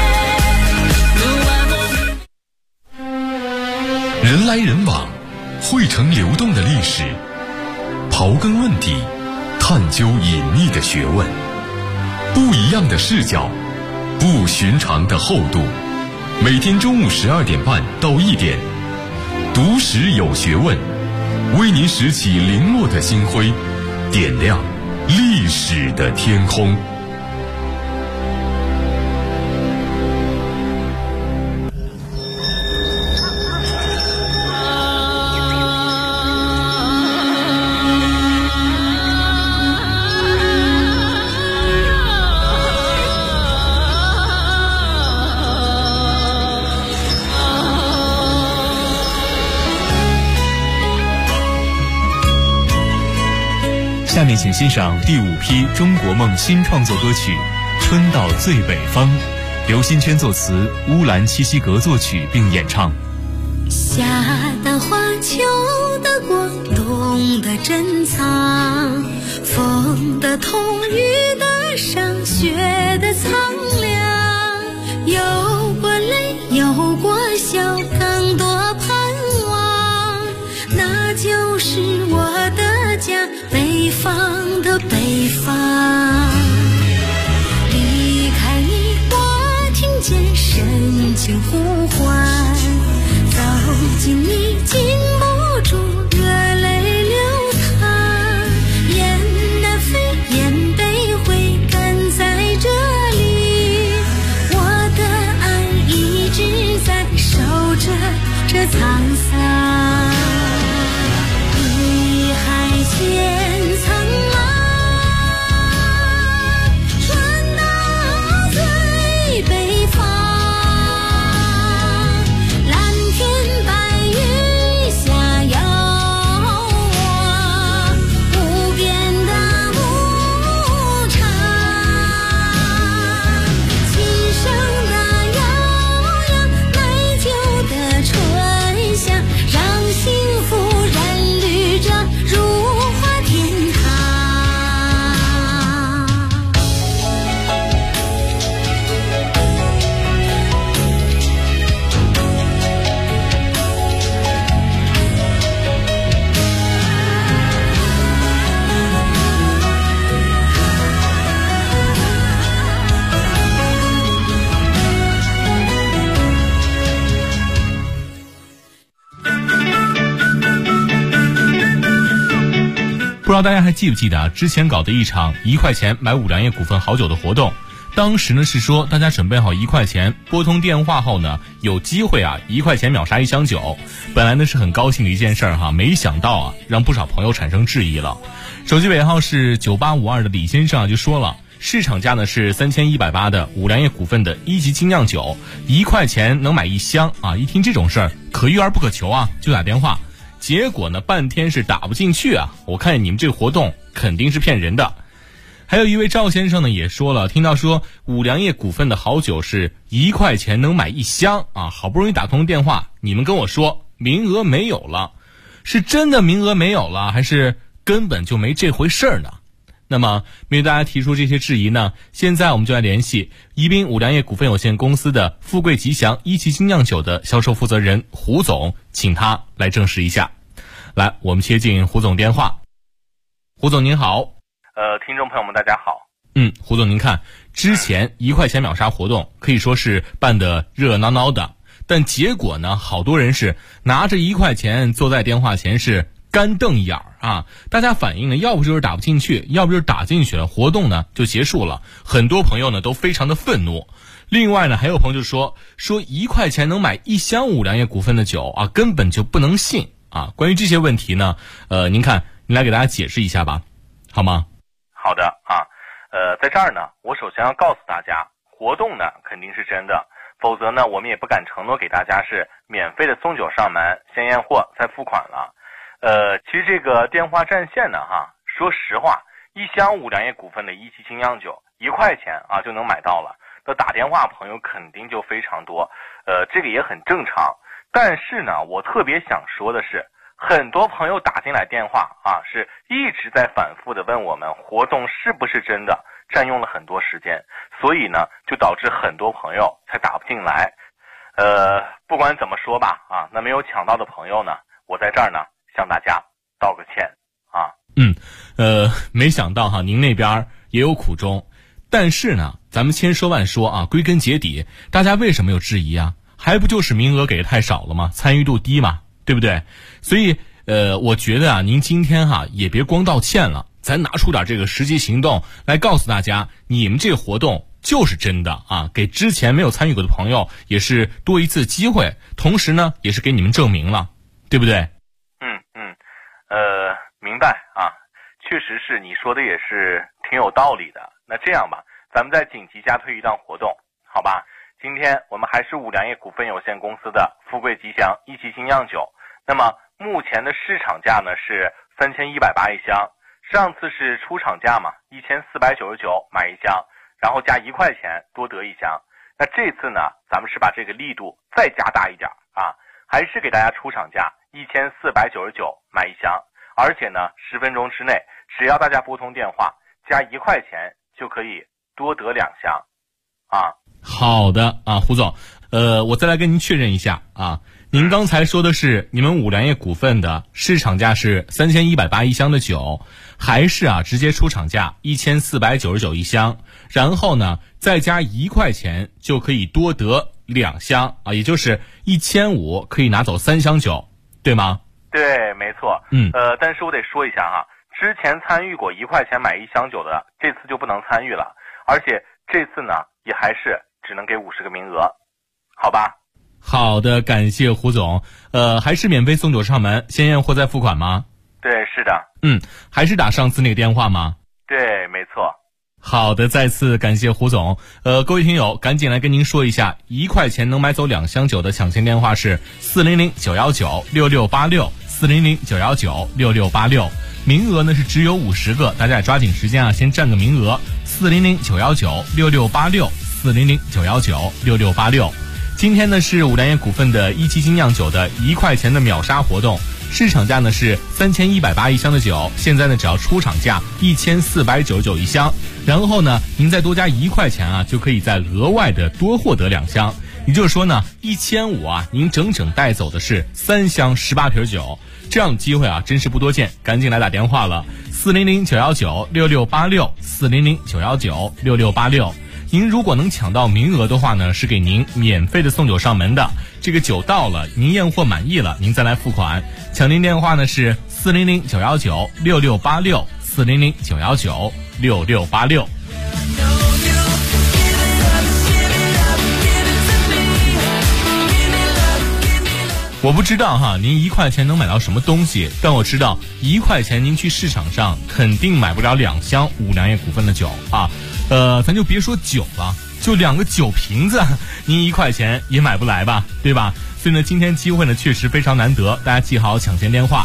人来人往，汇成流动的历史，刨根问底，探究隐秘的学问，不一样的视角，不寻常的厚度。每天中午12点半到1点，读史有学问，为您拾起零落的星辉，点亮历史的天空。 下面请欣赏第5批中国梦新创作歌曲《春到最北方》，刘新娟作词，乌兰七西格作曲并演唱。 夏的花，秋的果，冬的珍藏，风的痛，雨的伤，雪的苍凉，有过泪，有过笑，更多盼望，那就是我的家，北方的北方。离开你，我听见深情呼唤，走近你，禁不住热泪流淌，雁南飞，雁北回，赶在这里，我的爱一直在守着这沧桑。碧海千层浪，传到最北方，蓝天白云下遥望，无边的牧场，琴声的悠扬，美酒的醇香，让幸福染绿着如花天堂。 不知道大家还记不记得啊？之前搞的一场1块钱买五粮液股份好酒的活动，当时呢是说大家准备好1块钱，拨通电话后呢，有机会啊1块钱秒杀1箱酒。本来呢是很高兴的一件事儿哈，没想到啊让不少朋友产生质疑了。手机尾号是9852的李先生啊就说了，市场价呢是3180的五粮液股份的1级精酿酒，1块钱能买1箱啊！一听这种事儿，可遇而不可求啊，就打电话。结果呢，半天是打不进去啊！我看见你们这个活动肯定是骗人的。还有一位赵先生呢也说了，听到说五粮液股份的好酒是1块钱能买1箱啊，好不容易打通电话，你们跟我说名额没有了，是真的名额没有了，还是根本就没这回事儿呢？那么面对大家提出这些质疑呢，现在我们就来联系宜宾五粮液股份有限公司的富贵吉祥1级精酿酒的销售负责人胡总，请他来证实一下。来，我们接进胡总电话。胡总您好。 听众朋友们大家好。 胡总您看，之前1块钱秒杀活动可以说是办得热热闹闹的，但结果呢，好多人是拿着1块钱坐在电话前是干瞪眼儿啊！大家反映呢，要不就是打不进去，要不就是打进去了，活动呢就结束了。很多朋友呢都非常的愤怒。另外呢，还有朋友就说1块钱能买1箱五粮液股份的酒啊，根本就不能信啊！关于这些问题呢，您看，您来给大家解释一下吧，好吗？ 好的啊，在这儿呢，我首先要告诉大家，活动呢肯定是真的， 否则呢，我们也不敢承诺给大家是免费的送酒上门，先验货再付款了。其实这个电话占线呢，说实话，一箱五粮液股份的17精酿酒1块钱就能买到了。那打电话朋友肯定就非常多，这个也很正常。但是呢，我特别想说的是，很多朋友打进来电话是一直在反复的问我们活动是不是真的，占用了很多时间，所以呢，就导致很多朋友才打不进来。不管怎么说吧，那没有抢到的朋友呢，我在这儿呢向大家道个歉啊。 没想到您那边也有苦衷，但是呢，咱们千说万说归根结底，大家为什么有质疑啊？还不就是名额给的太少了吗？参与度低嘛，对不对？所以我觉得您今天也别光道歉了，咱拿出点这个实际行动来告诉大家，你们这个活动就是真的给之前没有参与过的朋友也是多一次机会，同时呢也是给你们证明了，对不对？ 明白确实是你说的也是挺有道理的。那这样吧，咱们再紧急加推一档活动，好吧？今天我们还是五粮液股份有限公司的富贵吉祥17精酿酒，那么目前的市场价呢是3180一箱，上次是出厂价嘛，1499买一箱，然后加1块钱多得一箱。那这次呢，咱们是把这个力度再加大一点还是给大家出厂价1499买一箱，而且呢10分钟之内，只要大家拨通电话加1块钱就可以多得2箱好的胡总，我再来跟您确认一下您刚才说的是你们五粮液股份的市场价是3180一箱的酒，还是直接出厂价1499一箱，然后呢再加1块钱就可以多得2箱也就是1500可以拿走3箱酒，对吗？ 对，没错。但是我得说一下之前参与过1块钱买1箱酒的，这次就不能参与了，而且这次呢也还是只能给50个名额，好吧？ 好的，感谢胡总。还是免费送酒上门，先验货再付款吗？ 对，是的。 还是打上次那个电话吗？ 对，没错。 好的，再次感谢胡总。各位听友，赶紧来跟您说一下，1块钱能买走2箱酒的抢先电话是400-919-6686，400-919-6686。名额呢是只有50个，大家也抓紧时间先占个名额。400-919-6686，400-919-6686。今天呢是五粮液股份的17精酿酒的1块钱的秒杀活动，市场价呢是3180一箱的酒，现在呢只要出厂价1499一箱，然后呢您再多加1块钱就可以再额外的多获得2箱，也就是说呢1500您整整带走的是3箱18瓶酒，这样的机会真是不多见，赶紧来打电话了，400-919-6686，400-919-6686。您如果能抢到名额的话呢，是给您免费的送酒上门的。这个酒到了，您验货满意了，您再来付款。抢您电话呢是400-919-6686，400-919-6686。我不知道您1块钱能买到什么东西，但我知道1块钱您去市场上肯定买不了2箱五粮液股份的酒咱就别说酒了，就2个酒瓶子，您1块钱也买不来吧，对吧？所以呢，今天机会呢确实非常难得，大家记好抢先电话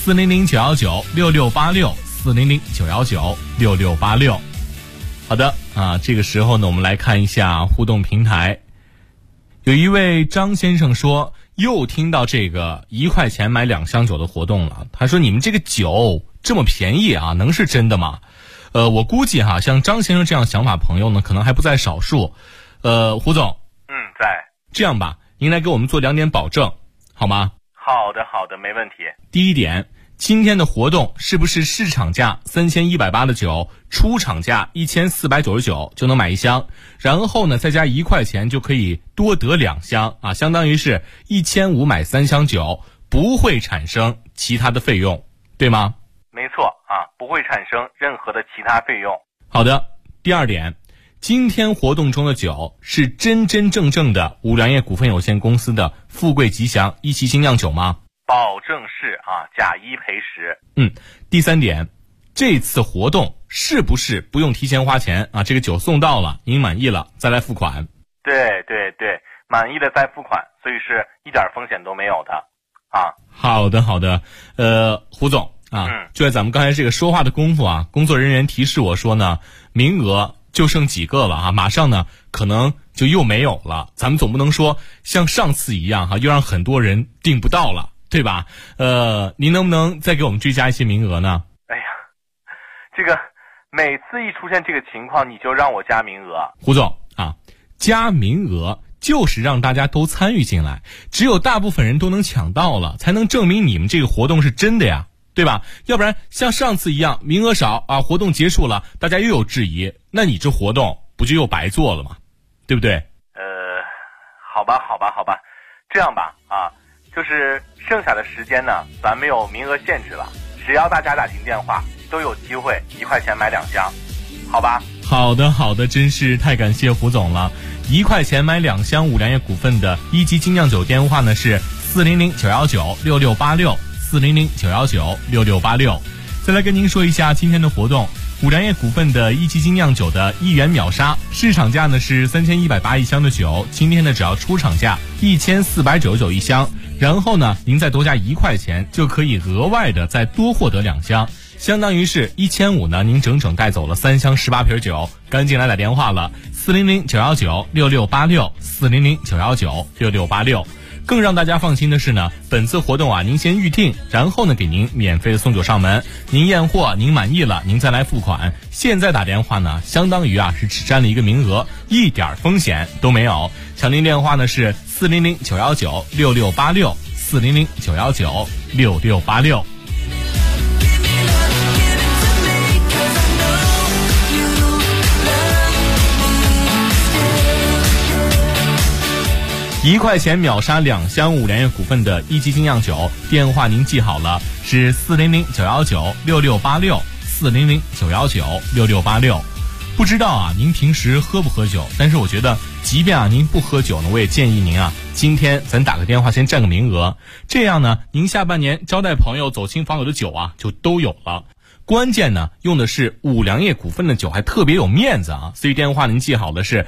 400-919-6686，400-919-6686。好的这个时候呢，我们来看一下互动平台。有一位张先生说，又听到这个1块钱买2箱酒的活动了。他说，你们这个酒这么便宜能是真的吗？我估计像张先生这样想法朋友呢，可能还不在少数。胡总， 在。 这样吧，您来给我们做2点保证，好吗？ 好的，没问题。 第一点，今天的活动是不是市场价3180的酒，出厂价1499就能买1箱，然后呢再加1块钱就可以多得2箱相当于是1500买3箱酒，不会产生其他的费用，对吗？ 没错不会产生任何的其他费用。 好的，第二点，今天活动中的酒是真真正正的五粮液股份有限公司的富贵吉祥17精酿酒吗？ 保证是假1赔10。 第三点，这次活动是不是不用提前花钱这个酒送到了，您满意了再来付款？ 对， 满意了再付款，所以是一点风险都没有的啊。 好的，胡总啊，就在咱们刚才这个说话的功夫啊，工作人员提示我说呢，名额就剩几个了啊，马上呢可能就又没有了。咱们总不能说像上次一样哈，又让很多人订不到了，对吧？您能不能再给我们追加一些名额呢？ 哎呀，这个每次一出现这个情况，你就让我加名额。 胡总啊，加名额就是让大家都参与进来，只有大部分人都能抢到了，才能证明你们这个活动是真的呀，对吧？要不然像上次一样名额少啊，活动结束了大家又有质疑，那你这活动不就又白做了吗？对不对？ 好吧，这样吧啊，就是剩下的时间呢，咱没有名额限制了，只要大家打进电话都有机会1块钱买2箱，好吧？ 好的，真是太感谢胡总了。1块钱买2箱五粮液股份的一级精酿酒，电话呢是400-919-6686，400-919-6686。再来跟您说一下今天的活动，五粮液股份的一级精酿酒的1元秒杀，市场价呢是3180一箱的酒，今天呢只要出厂价1499一箱，然后呢您再多加1块钱就可以额外的再多获得2箱，相当于是1500呢，您整整带走了3箱18瓶酒。赶紧来打电话了，400-919-6686，400-919-6686。更让大家放心的是呢，本次活动啊，您先预定，然后呢给您免费的送酒上门，您验货您满意了您再来付款。现在打电话呢，相当于啊是只占了一个名额，一点风险都没有。抢订电话呢是400-919-6686，400-919-6686。1块钱秒杀2箱五粮液股份的一级精酿酒，电话您记好了，是400-919-6686，400-919-6686。不知道啊，您平时喝不喝酒？但是我觉得，即便啊您不喝酒呢，我也建议您啊，今天咱打个电话先占个名额，这样呢，您下半年招待朋友、走亲访友的酒啊，就都有了。关键呢，用的是五粮液股份的酒，还特别有面子啊！所以电话您记好的是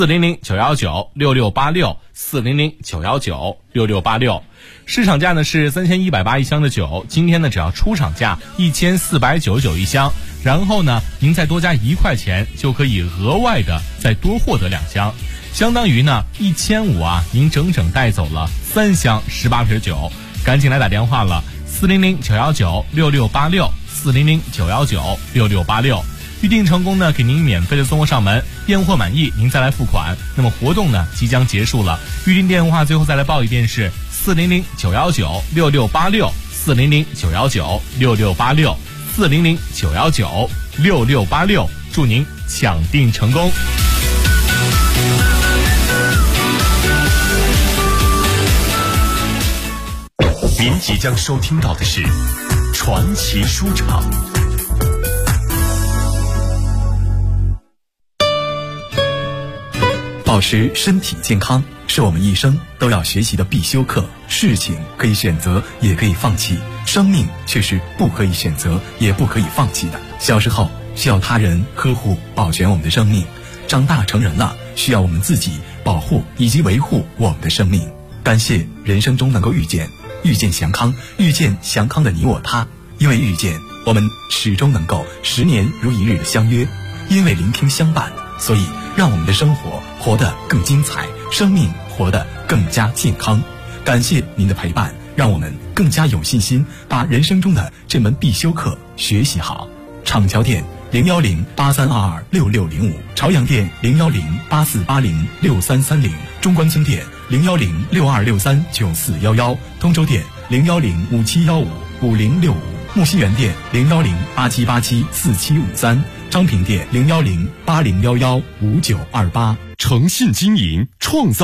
400-919-6686，400-919-6686。市场价呢是3180一箱的酒，今天呢只要出厂价1499一箱，然后呢您再多加1块钱就可以额外的再多获得2箱，相当于呢1500啊，您整整带走了3箱18瓶酒。赶紧来打电话了，400-919-6686，400-919-6686。预定成功呢，给您免费的送货上门，验货满意您再来付款。那么活动呢即将结束了，预定电话最后再来报一遍是400-919-6686，400-919-6686，400-919-6686。祝您抢订成功。 您即将收听到的是传奇书场。 保持身体健康是我们一生都要学习的必修课。事情可以选择，也可以放弃，生命却是不可以选择，也不可以放弃的。小时候需要他人呵护保全我们的生命，长大成人了需要我们自己保护以及维护我们的生命。感谢人生中能够遇见祥康，遇见祥康的你我他。因为遇见，我们始终能够10年如一日的相约；因为聆听相伴，所以让我们的生活活得更精彩，生命活得更加健康。感谢您的陪伴，让我们更加有信心把人生中的这门必修课学习好。厂桥店01083226605，朝阳店01084806330，中关村店01062639411，通州店01057155065，木樨园店01087874753，昌平店01080115928。 诚信经营，创造